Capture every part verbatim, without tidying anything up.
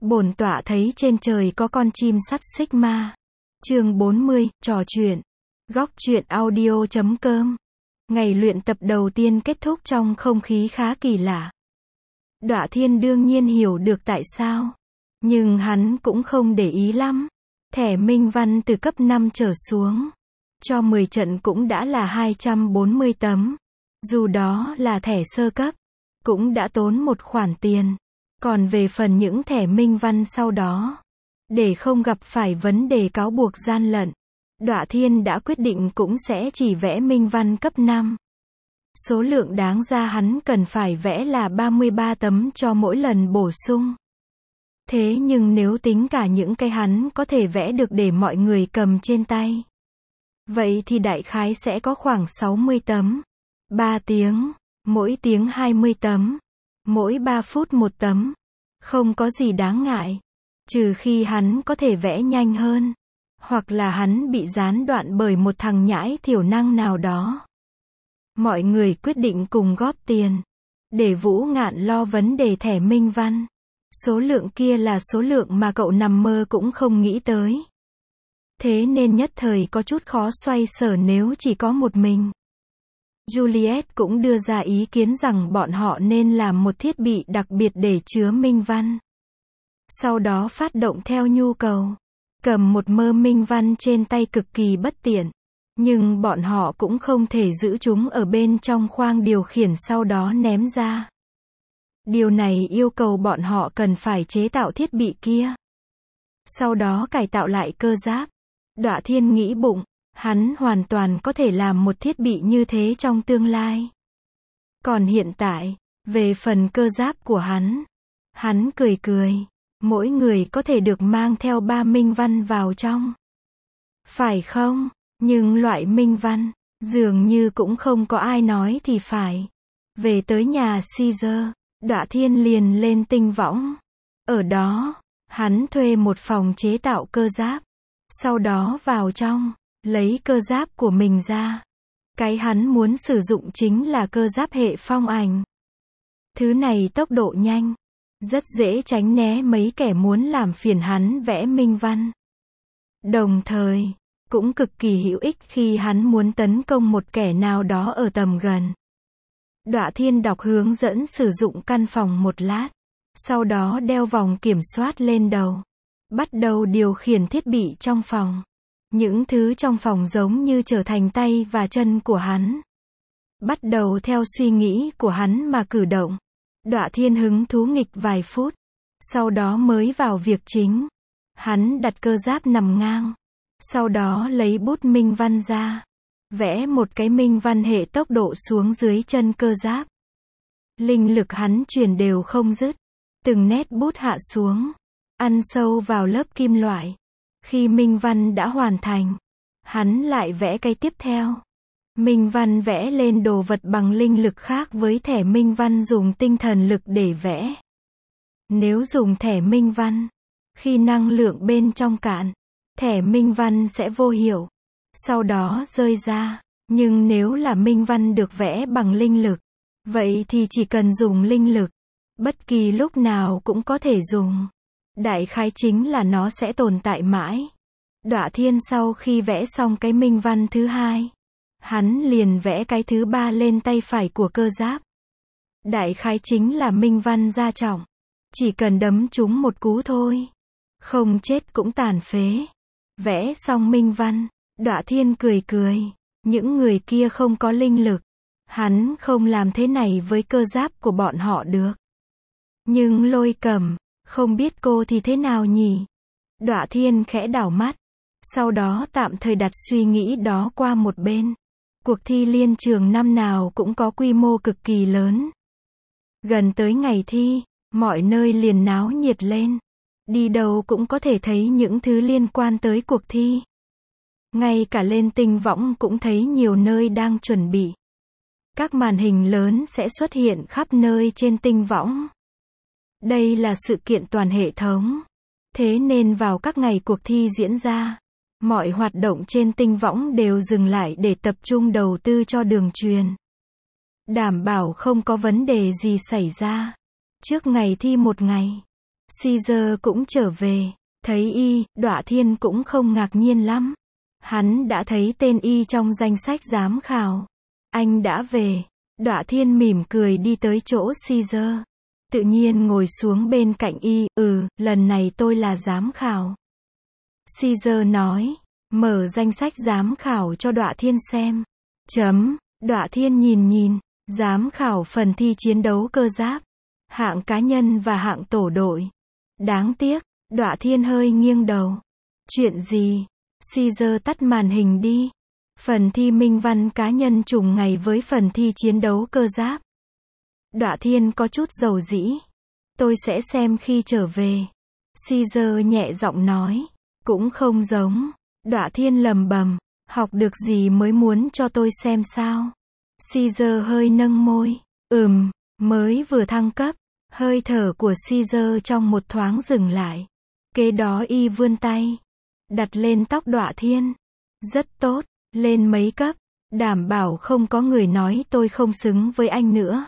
Bổn tọa thấy trên trời có con chim sắt xích ma. Chương bốn mươi, trò chuyện. Góc truyện audio chấm com. Ngày luyện tập đầu tiên kết thúc trong không khí khá kỳ lạ. Đọa Thiên đương nhiên hiểu được tại sao. Nhưng hắn cũng không để ý lắm. Thẻ minh văn từ cấp năm trở xuống. Cho mười trận cũng đã là hai trăm bốn mươi tấm. Dù đó là thẻ sơ cấp. Cũng đã tốn một khoản tiền. Còn về phần những thẻ minh văn sau đó. Để không gặp phải vấn đề cáo buộc gian lận. Đọa Thiên đã quyết định cũng sẽ chỉ vẽ minh văn cấp năm. Số lượng đáng ra hắn cần phải vẽ là ba mươi ba tấm cho mỗi lần bổ sung. Thế nhưng nếu tính cả những cái hắn có thể vẽ được để mọi người cầm trên tay. Vậy thì đại khái sẽ có khoảng sáu mươi tấm. ba tiếng, mỗi tiếng hai mươi tấm. Mỗi ba phút một tấm. Không có gì đáng ngại. Trừ khi hắn có thể vẽ nhanh hơn. Hoặc là hắn bị gián đoạn bởi một thằng nhãi thiểu năng nào đó. Mọi người quyết định cùng góp tiền. Để Vũ Ngạn lo vấn đề thẻ minh văn. Số lượng kia là số lượng mà cậu nằm mơ cũng không nghĩ tới. Thế nên nhất thời có chút khó xoay sở nếu chỉ có một mình. Juliet cũng đưa ra ý kiến rằng bọn họ nên làm một thiết bị đặc biệt để chứa minh văn. Sau đó phát động theo nhu cầu. Cầm một mơ minh văn trên tay cực kỳ bất tiện. Nhưng bọn họ cũng không thể giữ chúng ở bên trong khoang điều khiển sau đó ném ra. Điều này yêu cầu bọn họ cần phải chế tạo thiết bị kia. Sau đó cải tạo lại cơ giáp. Đọa Thiên nghĩ bụng, hắn hoàn toàn có thể làm một thiết bị như thế trong tương lai. Còn hiện tại, về phần cơ giáp của hắn, hắn cười cười, mỗi người có thể được mang theo ba minh văn vào trong. Phải không? Nhưng loại minh văn, dường như cũng không có ai nói thì phải. Về tới nhà Caesar, Đọa Thiên liền lên tinh võng. Ở đó, hắn thuê một phòng chế tạo cơ giáp. Sau đó vào trong, lấy cơ giáp của mình ra. Cái hắn muốn sử dụng chính là cơ giáp hệ phong ảnh. Thứ này tốc độ nhanh. Rất dễ tránh né mấy kẻ muốn làm phiền hắn vẽ minh văn. Đồng thời, cũng cực kỳ hữu ích khi hắn muốn tấn công một kẻ nào đó ở tầm gần. Đọa Thiên đọc hướng dẫn sử dụng căn phòng một lát. Sau đó đeo vòng kiểm soát lên đầu. Bắt đầu điều khiển thiết bị trong phòng. Những thứ trong phòng giống như trở thành tay và chân của hắn. Bắt đầu theo suy nghĩ của hắn mà cử động. Đọa Thiên hứng thú nghịch vài phút. Sau đó mới vào việc chính. Hắn đặt cơ giáp nằm ngang. Sau đó lấy bút minh văn ra. Vẽ một cái minh văn hệ tốc độ xuống dưới chân cơ giáp. Linh lực hắn truyền đều không dứt. Từng nét bút hạ xuống. Ăn sâu vào lớp kim loại. Khi minh văn đã hoàn thành, hắn lại vẽ cái tiếp theo. Minh văn vẽ lên đồ vật bằng linh lực khác với thẻ minh văn dùng tinh thần lực để vẽ. Nếu dùng thẻ minh văn, khi năng lượng bên trong cạn, thẻ minh văn sẽ vô hiệu. Sau đó rơi ra. Nhưng nếu là minh văn được vẽ bằng linh lực, vậy thì chỉ cần dùng linh lực. Bất kỳ lúc nào cũng có thể dùng. Đại khái chính là nó sẽ tồn tại mãi. Đọa Thiên sau khi vẽ xong cái minh văn thứ hai, hắn liền vẽ cái thứ ba lên tay phải của cơ giáp. Đại khái chính là minh văn gia trọng. Chỉ cần đấm chúng một cú thôi. Không chết cũng tàn phế. Vẽ xong minh văn, Đọa Thiên cười cười. Những người kia không có linh lực. Hắn không làm thế này với cơ giáp của bọn họ được. Nhưng Lôi Cầm, không biết cô thì thế nào nhỉ? Đọa Thiên khẽ đảo mắt. Sau đó tạm thời đặt suy nghĩ đó qua một bên. Cuộc thi liên trường năm nào cũng có quy mô cực kỳ lớn. Gần tới ngày thi, mọi nơi liền náo nhiệt lên. Đi đâu cũng có thể thấy những thứ liên quan tới cuộc thi. Ngay cả lên tinh võng cũng thấy nhiều nơi đang chuẩn bị. Các màn hình lớn sẽ xuất hiện khắp nơi trên tinh võng. Đây là sự kiện toàn hệ thống. Thế nên vào các ngày cuộc thi diễn ra, mọi hoạt động trên tinh võng đều dừng lại để tập trung đầu tư cho đường truyền. Đảm bảo không có vấn đề gì xảy ra. Trước ngày thi một ngày, Caesar cũng trở về. Thấy y, Đọa Thiên cũng không ngạc nhiên lắm. Hắn đã thấy tên y trong danh sách giám khảo. Anh đã về. Đọa Thiên mỉm cười đi tới chỗ Caesar. Tự nhiên ngồi xuống bên cạnh y, ừ, lần này tôi là giám khảo. Caesar nói, mở danh sách giám khảo cho Đọa Thiên xem. Chấm, Đọa Thiên nhìn nhìn, giám khảo phần thi chiến đấu cơ giáp. Hạng cá nhân và hạng tổ đội. Đáng tiếc, Đọa Thiên hơi nghiêng đầu. Chuyện gì? Caesar tắt màn hình đi. Phần thi minh văn cá nhân trùng ngày với phần thi chiến đấu cơ giáp. Đọa Thiên có chút dầu dĩ. Tôi sẽ xem khi trở về. Caesar nhẹ giọng nói. Cũng không giống. Đọa Thiên lầm bầm. Học được gì mới muốn cho tôi xem sao? Caesar hơi nâng môi. Ừm, mới vừa thăng cấp. Hơi thở của Caesar trong một thoáng dừng lại. Kế đó y vươn tay. Đặt lên tóc Đọa Thiên. Rất tốt. Lên mấy cấp. Đảm bảo không có người nói tôi không xứng với anh nữa.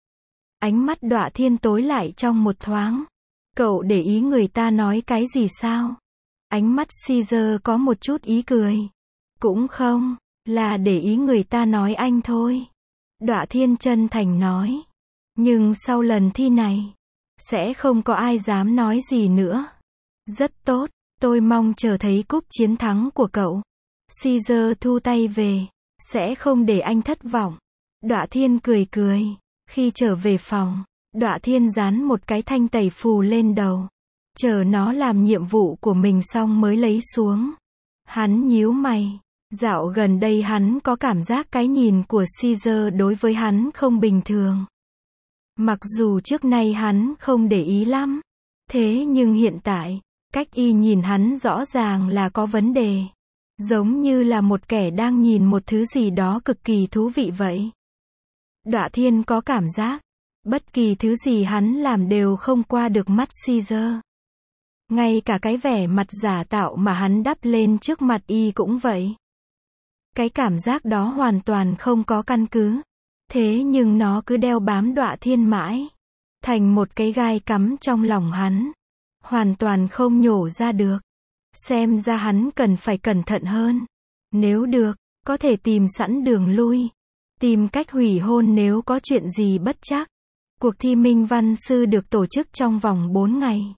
Ánh mắt Đọa Thiên tối lại trong một thoáng. Cậu để ý người ta nói cái gì sao? Ánh mắt Caesar có một chút ý cười. Cũng không, là để ý người ta nói anh thôi. Đọa Thiên chân thành nói. Nhưng sau lần thi này, sẽ không có ai dám nói gì nữa. Rất tốt, tôi mong chờ thấy cúp chiến thắng của cậu. Caesar thu tay về. Sẽ không để anh thất vọng. Đọa Thiên cười cười. Khi trở về phòng, Đọa Thiên dán một cái thanh tẩy phù lên đầu. Chờ nó làm nhiệm vụ của mình xong mới lấy xuống. Hắn nhíu mày. Dạo gần đây hắn có cảm giác cái nhìn của Caesar đối với hắn không bình thường. Mặc dù trước nay hắn không để ý lắm. Thế nhưng hiện tại, cách y nhìn hắn rõ ràng là có vấn đề. Giống như là một kẻ đang nhìn một thứ gì đó cực kỳ thú vị vậy. Đọa Thiên có cảm giác, bất kỳ thứ gì hắn làm đều không qua được mắt Caesar. Ngay cả cái vẻ mặt giả tạo mà hắn đắp lên trước mặt y cũng vậy. Cái cảm giác đó hoàn toàn không có căn cứ. Thế nhưng nó cứ đeo bám Đọa Thiên mãi. Thành một cái gai cắm trong lòng hắn. Hoàn toàn không nhổ ra được. Xem ra hắn cần phải cẩn thận hơn. Nếu được, có thể tìm sẵn đường lui. Tìm cách hủy hôn nếu có chuyện gì bất trắc. Cuộc thi minh văn sư được tổ chức trong vòng bốn ngày.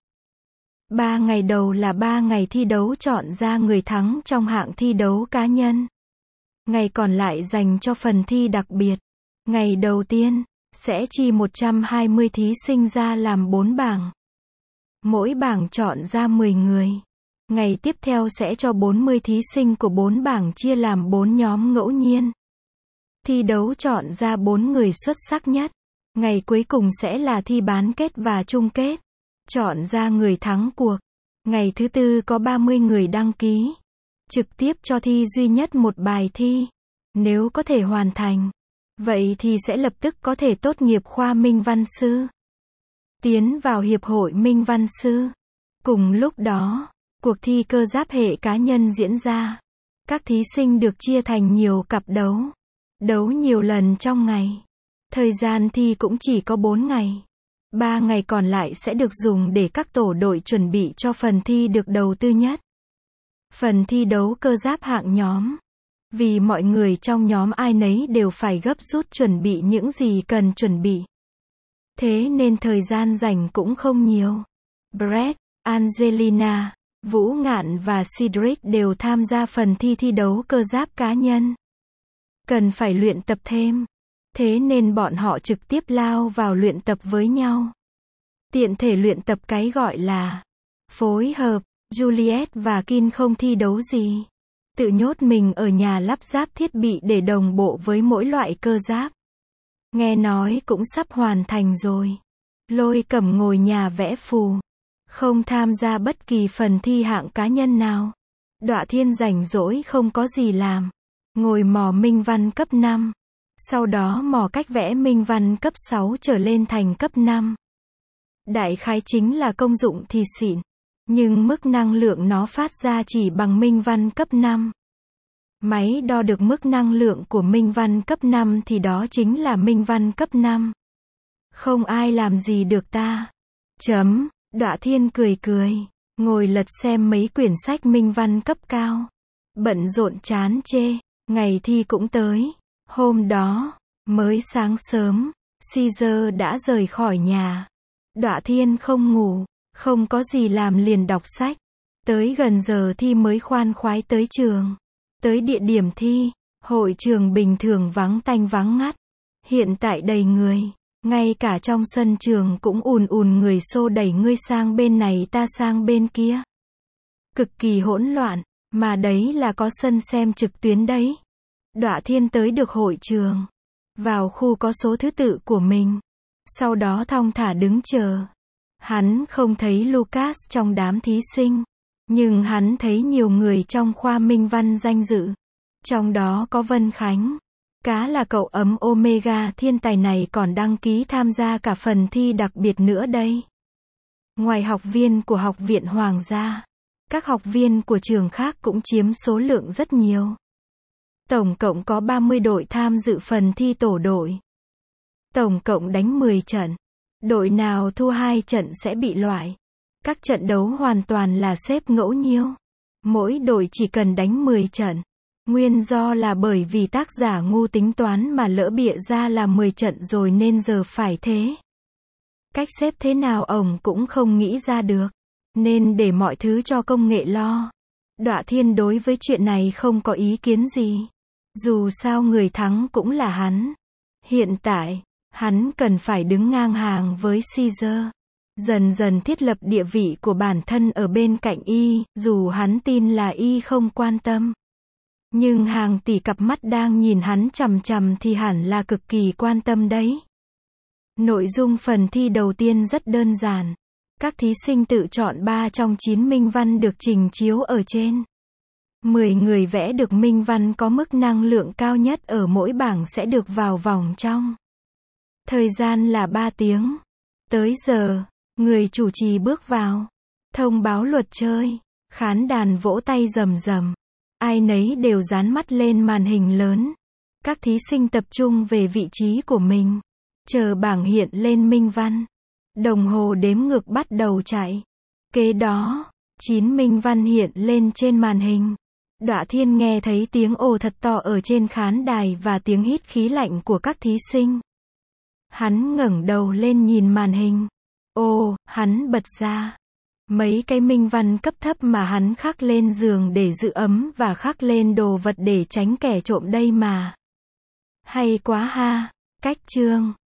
ba ngày đầu là ba ngày thi đấu chọn ra người thắng trong hạng thi đấu cá nhân. Ngày còn lại dành cho phần thi đặc biệt. Ngày đầu tiên, sẽ chia một trăm hai mươi thí sinh ra làm bốn bảng. Mỗi bảng chọn ra mười người. Ngày tiếp theo sẽ cho bốn mươi thí sinh của bốn bảng chia làm bốn nhóm ngẫu nhiên. Thi đấu chọn ra bốn người xuất sắc nhất. Ngày cuối cùng sẽ là thi bán kết và chung kết. Chọn ra người thắng cuộc. Ngày thứ tư có ba mươi người đăng ký. Trực tiếp cho thi duy nhất một bài thi. Nếu có thể hoàn thành, vậy thì sẽ lập tức có thể tốt nghiệp khoa Minh Văn Sư. Tiến vào Hiệp hội Minh Văn Sư. Cùng lúc đó, cuộc thi cơ giáp hệ cá nhân diễn ra. Các thí sinh được chia thành nhiều cặp đấu. Đấu nhiều lần trong ngày. Thời gian thi cũng chỉ có bốn ngày. ba ngày còn lại sẽ được dùng để các tổ đội chuẩn bị cho phần thi được đầu tư nhất. Phần thi đấu cơ giáp hạng nhóm. Vì mọi người trong nhóm ai nấy đều phải gấp rút chuẩn bị những gì cần chuẩn bị. Thế nên thời gian dành cũng không nhiều. Brett, Angelina, Vũ Ngạn và Cedric đều tham gia phần thi thi đấu cơ giáp cá nhân. Cần phải luyện tập thêm. Thế nên bọn họ trực tiếp lao vào luyện tập với nhau. Tiện thể luyện tập cái gọi là phối hợp. Juliet và Kin không thi đấu gì. Tự nhốt mình ở nhà lắp ráp thiết bị để đồng bộ với mỗi loại cơ giáp. Nghe nói cũng sắp hoàn thành rồi. Lôi Cẩm ngồi nhà vẽ phù. Không tham gia bất kỳ phần thi hạng cá nhân nào. Đọa Thiên rảnh rỗi không có gì làm. Ngồi mò minh văn cấp năm. Sau đó mò cách vẽ minh văn cấp sáu trở lên thành cấp năm. Đại khái chính là công dụng thì xịn. Nhưng mức năng lượng nó phát ra chỉ bằng minh văn cấp năm. Máy đo được mức năng lượng của minh văn cấp năm thì đó chính là minh văn cấp năm. Không ai làm gì được ta. Chấm. Đọa Thiên cười cười, ngồi lật xem mấy quyển sách minh văn cấp cao. Bận rộn chán chê, ngày thi cũng tới. Hôm đó, mới sáng sớm, Caesar đã rời khỏi nhà. Đọa Thiên không ngủ, không có gì làm liền đọc sách. Tới gần giờ thi mới khoan khoái tới trường. Tới địa điểm thi, hội trường bình thường vắng tanh vắng ngắt. Hiện tại đầy người, ngay cả trong sân trường cũng ùn ùn người xô đẩy ngươi sang bên này ta sang bên kia. Cực kỳ hỗn loạn, mà đấy là có sân xem trực tuyến đấy. Đọa Thiên tới được hội trường, vào khu có số thứ tự của mình, sau đó thong thả đứng chờ. Hắn không thấy Lucas trong đám thí sinh, nhưng hắn thấy nhiều người trong khoa minh văn danh dự. Trong đó có Vân Khánh. Cá là cậu ấm Omega thiên tài này còn đăng ký tham gia cả phần thi đặc biệt nữa đây. Ngoài học viên của Học viện Hoàng gia, các học viên của trường khác cũng chiếm số lượng rất nhiều. Tổng cộng có ba mươi đội tham dự phần thi tổ đội. Tổng cộng đánh mười trận. Đội nào thua hai trận sẽ bị loại. Các trận đấu hoàn toàn là xếp ngẫu nhiêu. Mỗi đội chỉ cần đánh mười trận. Nguyên do là bởi vì tác giả ngu tính toán mà lỡ bịa ra là mười trận rồi nên giờ phải thế. Cách xếp thế nào ổng cũng không nghĩ ra được. Nên để mọi thứ cho công nghệ lo. Đọa Thiên đối với chuyện này không có ý kiến gì. Dù sao người thắng cũng là hắn. Hiện tại, hắn cần phải đứng ngang hàng với Caesar. Dần dần thiết lập địa vị của bản thân ở bên cạnh y, dù hắn tin là y không quan tâm. Nhưng hàng tỷ cặp mắt đang nhìn hắn chằm chằm thì hẳn là cực kỳ quan tâm đấy. Nội dung phần thi đầu tiên rất đơn giản. Các thí sinh tự chọn ba trong chín minh văn được trình chiếu ở trên. mười người vẽ được minh văn có mức năng lượng cao nhất ở mỗi bảng sẽ được vào vòng trong. Thời gian là ba tiếng. Tới giờ, người chủ trì bước vào. Thông báo luật chơi. Khán đàn vỗ tay rầm rầm. Ai nấy đều dán mắt lên màn hình lớn. Các thí sinh tập trung về vị trí của mình. Chờ bảng hiện lên minh văn. Đồng hồ đếm ngược bắt đầu chạy. Kế đó, chín minh văn hiện lên trên màn hình. Đọa Thiên nghe thấy tiếng ồ thật to ở trên khán đài và tiếng hít khí lạnh của các thí sinh. Hắn ngẩng đầu lên nhìn màn hình. Ồ, hắn bật ra. Mấy cái minh văn cấp thấp mà hắn khắc lên giường để giữ ấm và khắc lên đồ vật để tránh kẻ trộm đây mà. Hay quá ha. Cách chương.